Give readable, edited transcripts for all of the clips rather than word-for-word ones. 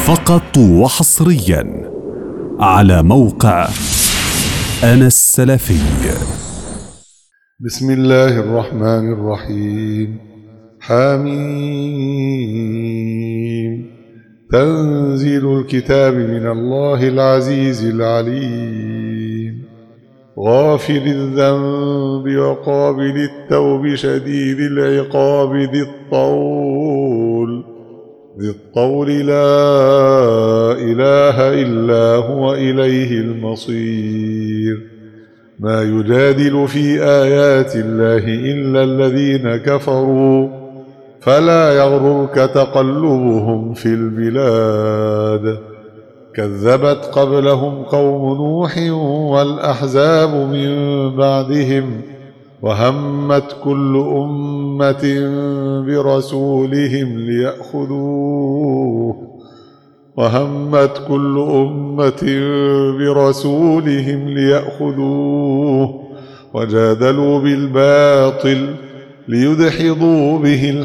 فقط وحصريا على موقع أنا السلفي. بسم الله الرحمن الرحيم. حميم. تنزيل الكتاب من الله العزيز العليم، غافر الذنب وقابل التوب شديد العقاب ذي الطول لا إله إلا هو إليه المصير. ما يجادل في آيات الله إلا الذين كفروا، فلا يغررك تقلبهم في البلاد. كذبت قبلهم قوم نوح والأحزاب من بعدهم، وهمت كل أمة برسولهم ليأخذوه وجادلوا بالباطل ليدحضوا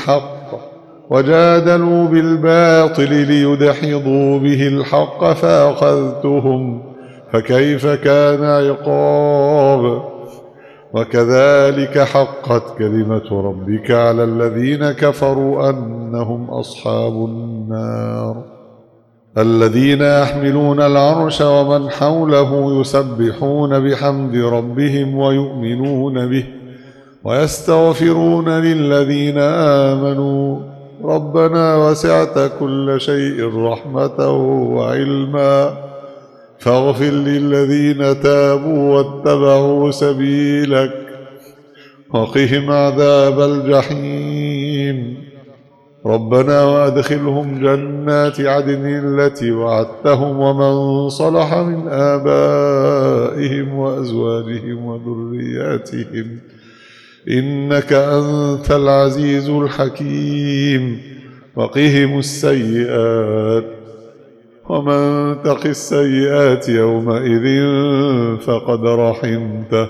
به الحق فأخذتهم فكيف كان عقاب. وكذلك حقت كلمة ربك على الذين كفروا أنهم أصحاب النار. الذين يحملون العرش ومن حوله يسبحون بحمد ربهم ويؤمنون به ويستغفرون للذين آمنوا ربنا وسعت كل شيء رحمة وعلما فاغفر للذين تابوا واتبعوا سبيلك وقهم عذاب الجحيم. ربنا وأدخلهم جنات عدن التي وعدتهم ومن صلح من آبائهم وأزواجهم وذرياتهم إنك أنت العزيز الحكيم. وقهم السيئات ومن تق السيئات يومئذ فقد رحمته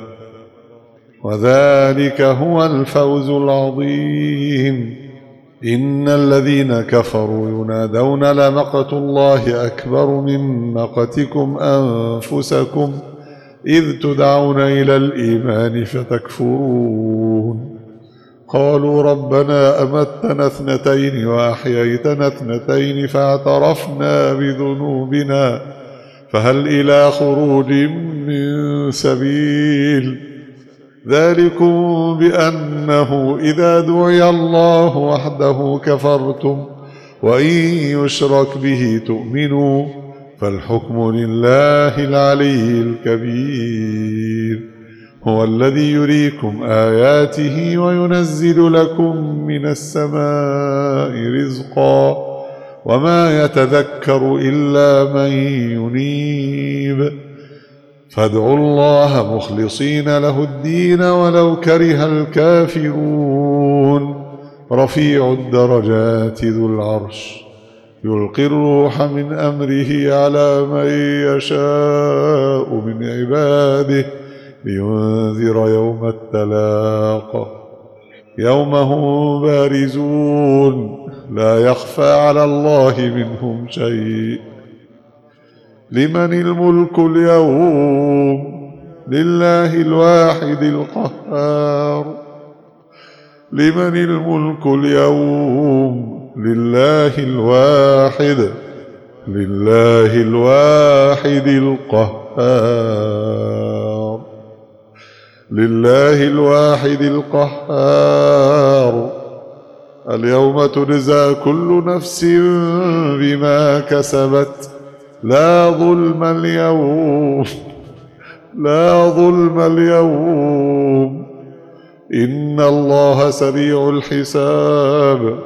وذلك هو الفوز العظيم. إن الذين كفروا ينادون لمقت الله أكبر من مقتكم أنفسكم إذ تدعون إلى الإيمان فتكفرون. قالوا ربنا أمتنا اثنتين وأحييتنا اثنتين فاعترفنا بذنوبنا فهل إلى خروج من سبيل. ذلكم بأنه إذا دعي الله وحده كفرتم وإن يشرك به تؤمنوا فالحكم لله العلي الكبير. هو الذي يريكم آياته وينزل لكم من السماء رزقا وما يتذكر إلا من ينيب. فادعوا الله مخلصين له الدين ولو كره الكافرون. رفيع الدرجات ذو العرش يلقي الروح من أمره على من يشاء من عباده لينذر يوم التلاق يوم هم بارزون لا يخفى على الله منهم شيء. لمن الملك اليوم لله الواحد القهار. لمن الملك اليوم لله الواحد القهار. اليوم تجزى كل نفس بما كسبت لا ظلم اليوم إن الله سريع الحساب.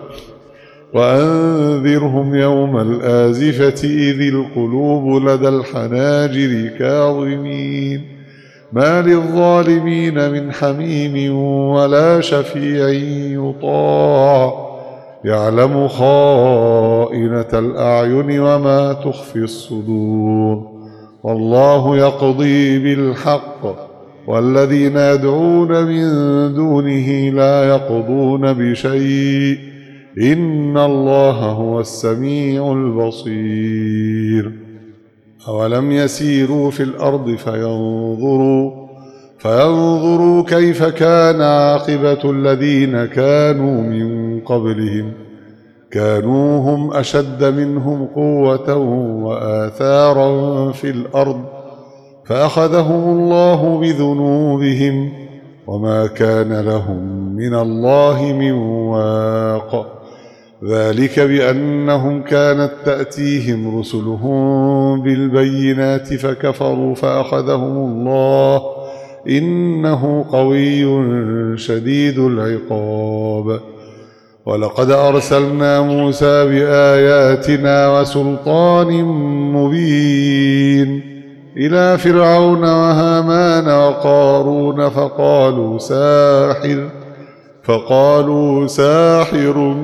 وأنذرهم يوم الآزفة إذ القلوب لدى الحناجر كاظمين ما للظالمين من حميم ولا شفيع يطاع يعلم خائنة الأعين وما تخفي الصدور. والله يقضي بالحق والذين يدعون من دونه لا يقضون بشيء إن الله هو السميع البصير. أولم يسيروا في الأرض فينظروا كيف كان عاقبة الذين كانوا من قبلهم كانوا هم أشد منهم قوة وآثارا في الأرض فأخذهم الله بذنوبهم وما كان لهم من الله من واق. ذلك بأنهم كانت تأتيهم رسلهم بالبينات فكفروا فأخذهم الله إنه قوي شديد العقاب. ولقد أرسلنا موسى بآياتنا وسلطان مبين إلى فرعون وهامان وقارون فقالوا ساحر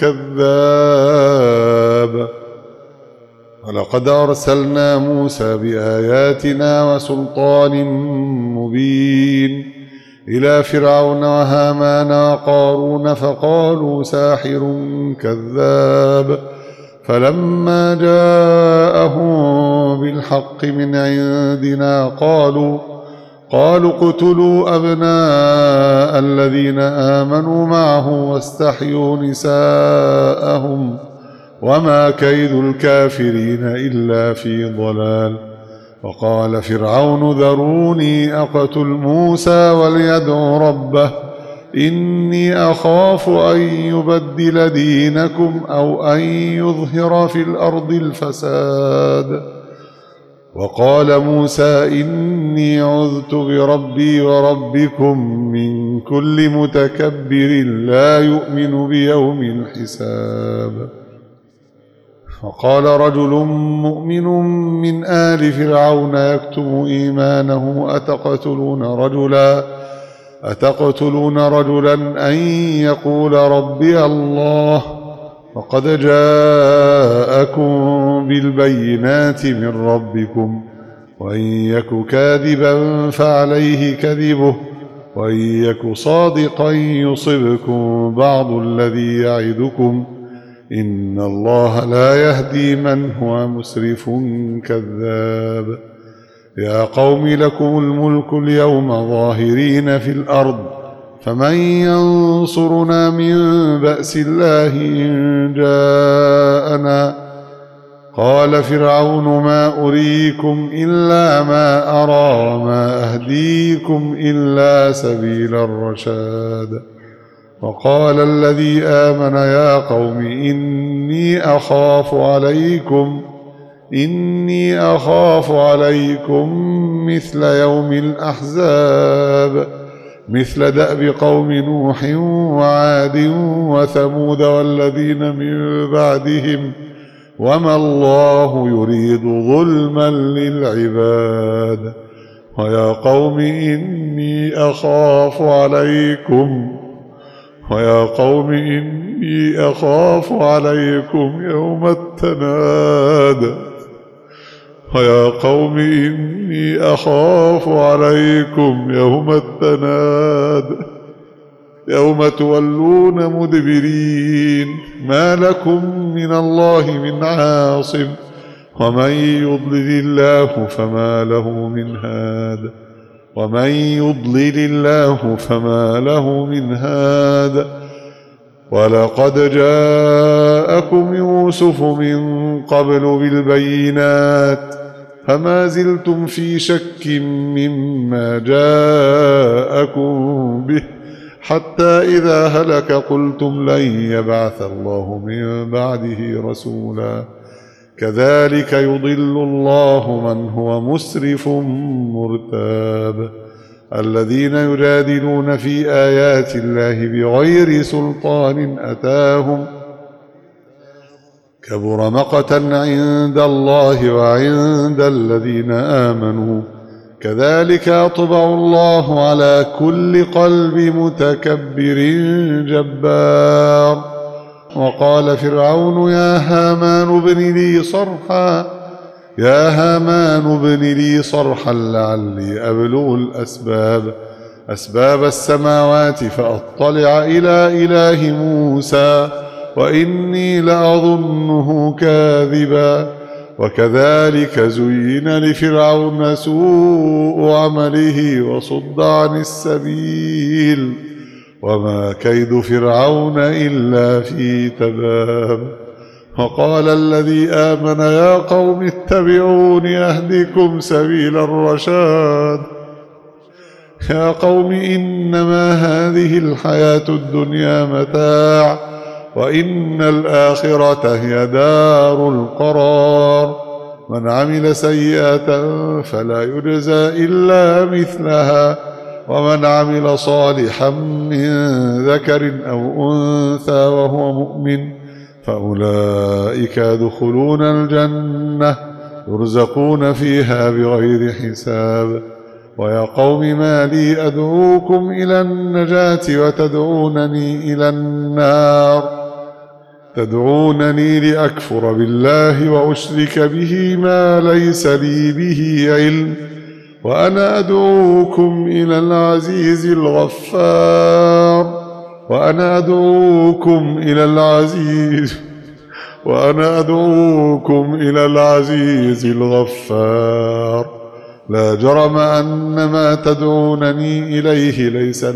كذاب. ولقد أرسلنا موسى بآياتنا وسلطان مبين إلى فرعون وهامان وقارون فقالوا ساحر كذاب. فلما جاءهم بالحق من عندنا قالوا اقتلوا أبناء الذين آمنوا معه واستحيوا نساءهم وما كيد الكافرين إلا في ضلال. وقال فرعون ذروني أقتل موسى وليدع ربه إني أخاف أن يبدل دينكم أو أن يظهر في الأرض الفساد. وقال موسى إني عذت بربي وربكم من كل متكبر لا يؤمن بيوم الحساب. فقال رجل مؤمن من آل فرعون يكتم إيمانه أتقتلون رجلا أن يقول ربي الله وقد جاءكم بالبينات من ربكم وإن يك كاذبا فعليه كذبه وإن يك صادقا يصبكم بعض الذي يعدكم إن الله لا يهدي من هو مسرف كذاب. يا قوم لكم الملك اليوم ظاهرين في الأرض فمن ينصرنا من بأس الله إن جاءنا. قال فرعون ما أريكم إلا ما أرى وما أهديكم إلا سبيل الرشاد. وقال الذي آمن يا قوم إني أخاف عليكم مثل يوم الأحزاب مثل دأب قوم نوح وعاد وثمود والذين من بعدهم وما الله يريد ظلما للعباد. ويا قوم إني أخاف عليكم يوم التناد. يوم تولون مدبرين ما لكم من الله من عاصم ومن يضلل الله فما له من هاد. ولقد جاءكم يوسف من قبل بالبينات فما زلتم في شك مما جاءكم به حتى إذا هلك قلتم لن يبعث الله من بعده رسولا كذلك يضل الله من هو مسرف مرتاب. الذين يجادلون في آيات الله بغير سلطان أتاهم كبر مقتا عند الله وعند الذين آمنوا كذلك يطبع الله على كل قلب متكبر جبار. وقال فرعون يا هامان ابن لي صرحا لعلي أبلغ أسباب السماوات فأطلع إلى إله موسى وإني لأظنه كاذبا. وكذلك زين لفرعون سوء عمله وصد عن السبيل، وما كيد فرعون إلا في تباب. وقال الذي آمن يا قوم اتبعون أهدكم سبيل الرشاد. يا قوم إنما هذه الحياة الدنيا متاع، وإن الآخرة هي دار القرار. من عمل سيئة فلا يجزى إلا مثلها، ومن عمل صالحا من ذكر أو أنثى وهو مؤمن فأولئك يدخلون الجنة يرزقون فيها بغير حساب. ويا قوم ما لي أدعوكم إلى النجاة وتدعونني إلى النار؟ تدعونني لأكفر بالله وأشرك به ما ليس لي به علم، وأنا أدعوكم إلى العزيز الغفار. وأنا أدعوكم إلى العزيز الغفار. لا جرم أن ما تدعونني إليه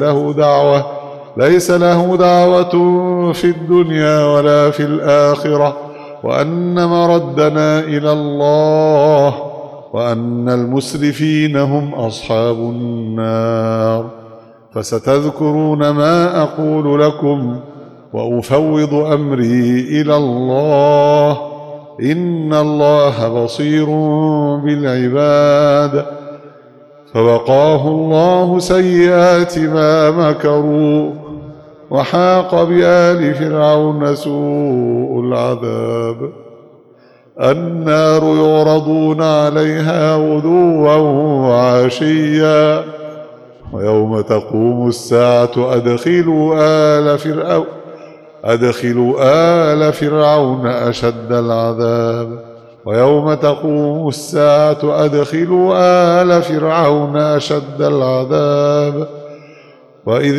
ليس له دعوة في الدنيا ولا في الآخرة، وأن مردنا إلى الله، وأن المسرفين هم أصحاب النار. فستذكرون ما أقول لكم، وأفوض أمري إلى الله، إن الله بصير بالعباد. فوقاه الله سيئات ما مكروا، وحاق بآل فرعون سوء العذاب. النار يعرضون عليها غدوا وعشيا، ويوم تقوم الساعة أدخلوا آل فرعون أشد العذاب. ويوم تقوم الساعة أدخلوا آل فرعون أشد العذاب. وإذ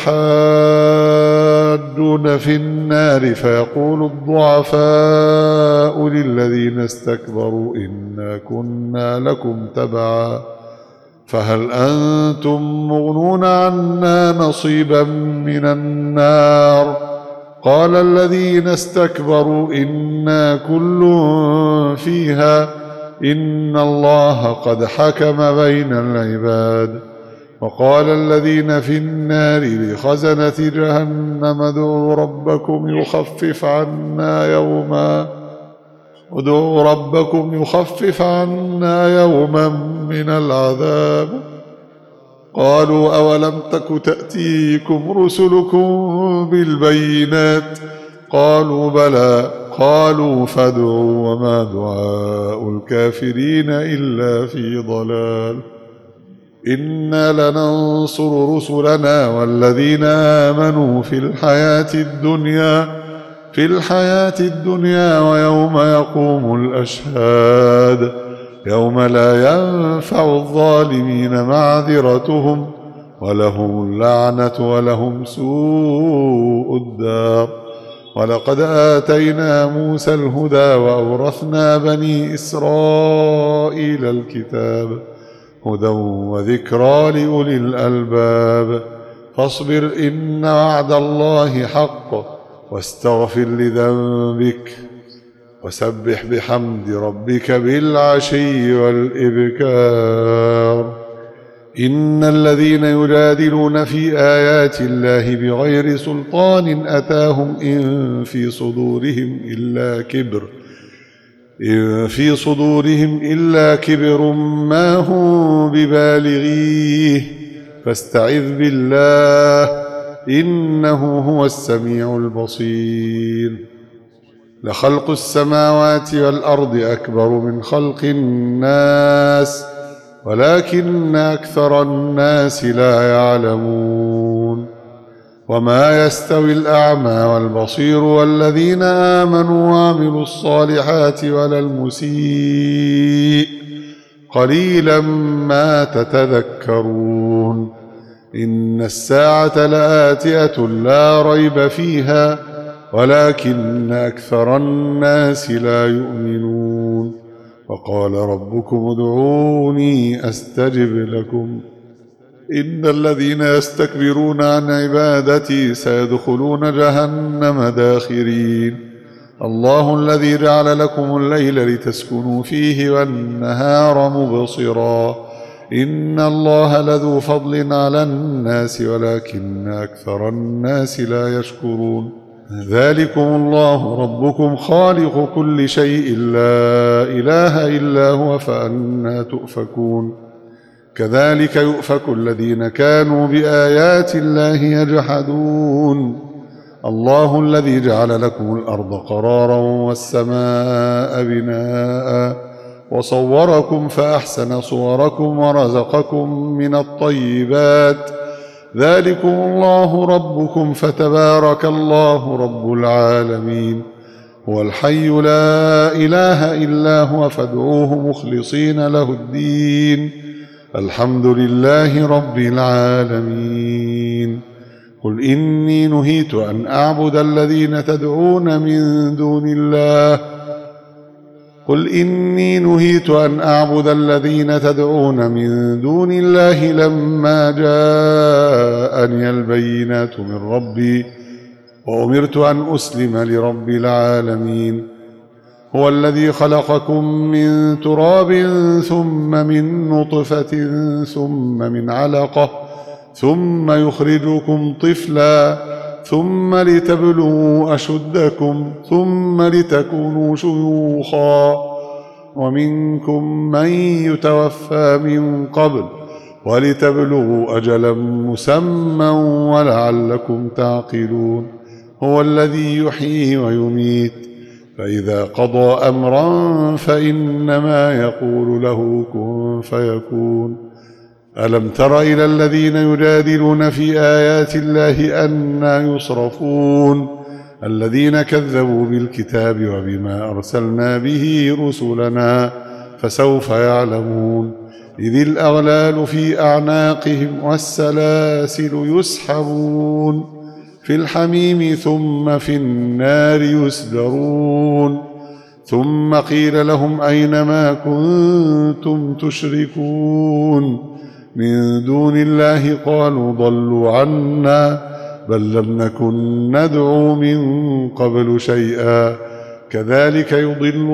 يتحاجون في النار فيقول الضعفاء للذين استكبروا إنا كنا لكم تبعا فهل أنتم مغنون عنا نصيبا من النار؟ قال الذين استكبروا إنا كل فيها إن الله قد حكم بين العباد. وقال الذين في النار لخزنة جهنم ادعوا ربكم يخفف عنا يوما من العذاب. قالوا أولم تك تأتيكم رسلكم بالبينات؟ قالوا بلى. قالوا فادعوا وما دعاء الكافرين إلا في ضلال. إنا لننصر رسلنا والذين آمنوا في الحياة الدنيا ويوم يقوم الأشهاد، يوم لا ينفع الظالمين معذرتهم ولهم اللعنة ولهم سوء الدار. ولقد آتينا موسى الهدى وأورثنا بني إسرائيل الكتاب هدى وذكرى لأولي الألباب. فاصبر إن وعد الله حق واستغفر لذنبك وسبح بحمد ربك بالعشي والإبكار. إن الذين يجادلون في آيات الله بغير سلطان أتاهم إن في صدورهم إلا كبر ما هم ببالغيه فاستعذ بالله إنه هو السميع البصير. لخلق السماوات والأرض أكبر من خلق الناس ولكن أكثر الناس لا يعلمون. وما يستوي الأعمى والبصير والذين آمنوا وعملوا الصالحات ولا المسيء قليلا ما تتذكرون. إن الساعة لآتية لا ريب فيها ولكن أكثر الناس لا يؤمنون. وقال ربكم ادعوني أستجب لكم إن الذين يستكبرون عن عبادتي سيدخلون جهنم داخرين. الله الذي جعل لكم الليل لتسكنوا فيه والنهار مبصرا إن الله لذو فضل على الناس ولكن أكثر الناس لا يشكرون. ذلكم الله ربكم خالق كل شيء لا إله إلا هو فأنى تؤفكون. كذلك يؤفك الذين كانوا بآيات الله يجحدون. الله الذي جعل لكم الأرض قرارا والسماء بناء وصوركم فأحسن صوركم ورزقكم من الطيبات ذلكم الله ربكم فتبارك الله رب العالمين. هو الحي لا إله إلا هو فادعوه مخلصين له الدين الحمد لله رب العالمين. قل إني نهيت أن أعبد الذين تدعون من دون الله لما جاءني البينات من ربي وأمرت أن أسلم لرب العالمين. هو الذي خلقكم من تراب ثم من نطفة ثم من علقة ثم يخرجكم طفلا ثم لتبلغوا أشدكم ثم لتكونوا شيوخا ومنكم من يتوفى من قبل ولتبلغوا أجلا مسمى ولعلكم تعقلون. هو الذي يحيي ويميت فإذا قضى أمرا فإنما يقول له كن فيكون. ألم تر إلى الذين يجادلون في آيات الله أنى يصرفون الذين كذبوا بالكتاب وبما أرسلنا به رسلنا فسوف يعلمون. إذ الأغلال في أعناقهم والسلاسل يسحبون في الحميم ثم في النار يسجرون. ثم قيل لهم أين ما كنتم تشركون من دون الله قالوا ضلوا عنا بل لم نكن ندعو من قبل شيئا كذلك يضل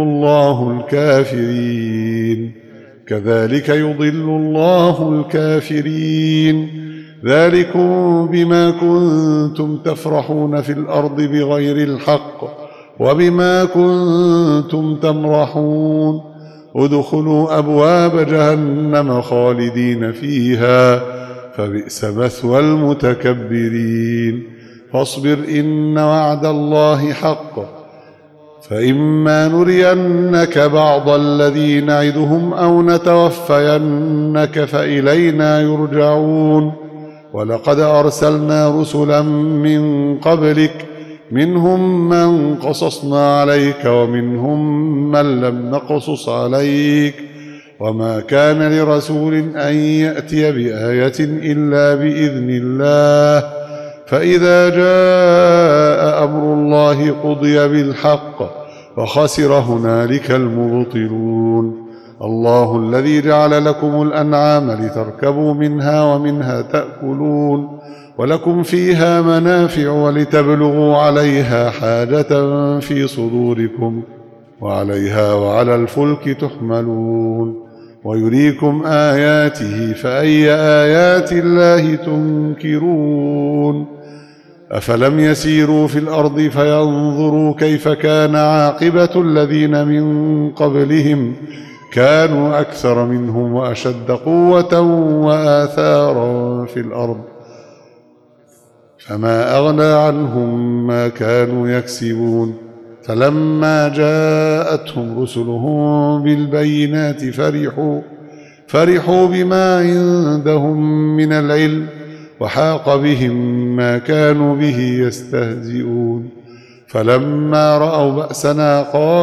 الله الكافرين. ذلكم بما كنتم تفرحون في الأرض بغير الحق وبما كنتم تمرحون. ادخلوا أبواب جهنم خالدين فيها فبئس مثوى المتكبرين. فاصبر إن وعد الله حق فإما نرينك بعض الذي نعدهم أو نتوفينك فإلينا يرجعون. ولقد أرسلنا رسلا من قبلك منهم من قصصنا عليك ومنهم من لم نقصص عليك وما كان لرسول أن يأتي بآية إلا بإذن الله فإذا جاء أمر الله قضي بالحق وخسر هنالك المبطلون. الله الذي جعل لكم الأنعام لتركبوا منها ومنها تأكلون ولكم فيها منافع ولتبلغوا عليها حاجة في صدوركم وعليها وعلى الفلك تحملون ويريكم آياته فأي آيات الله تنكرون. أفلم يسيروا في الأرض فينظروا كيف كان عاقبة الذين من قبلهم كانوا أكثر منهم وأشد قوة وآثارا في الأرض فما أغنى عنهم ما كانوا يكسبون. فلما جاءتهم رسلهم بالبينات فرحوا بما عندهم من العلم وحاق بهم ما كانوا به يستهزئون. فلما رأوا بأسنا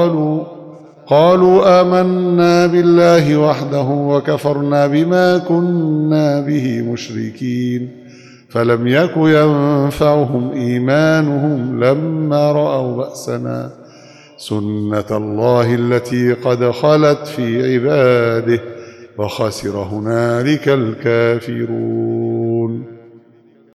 قالوا آمنا بالله وحده وكفرنا بما كنا به مشركين. فلم يك ينفعهم إيمانهم لما رأوا بأسنا سنة الله التي قد خلت في عباده وخسر هنالك الكافرون.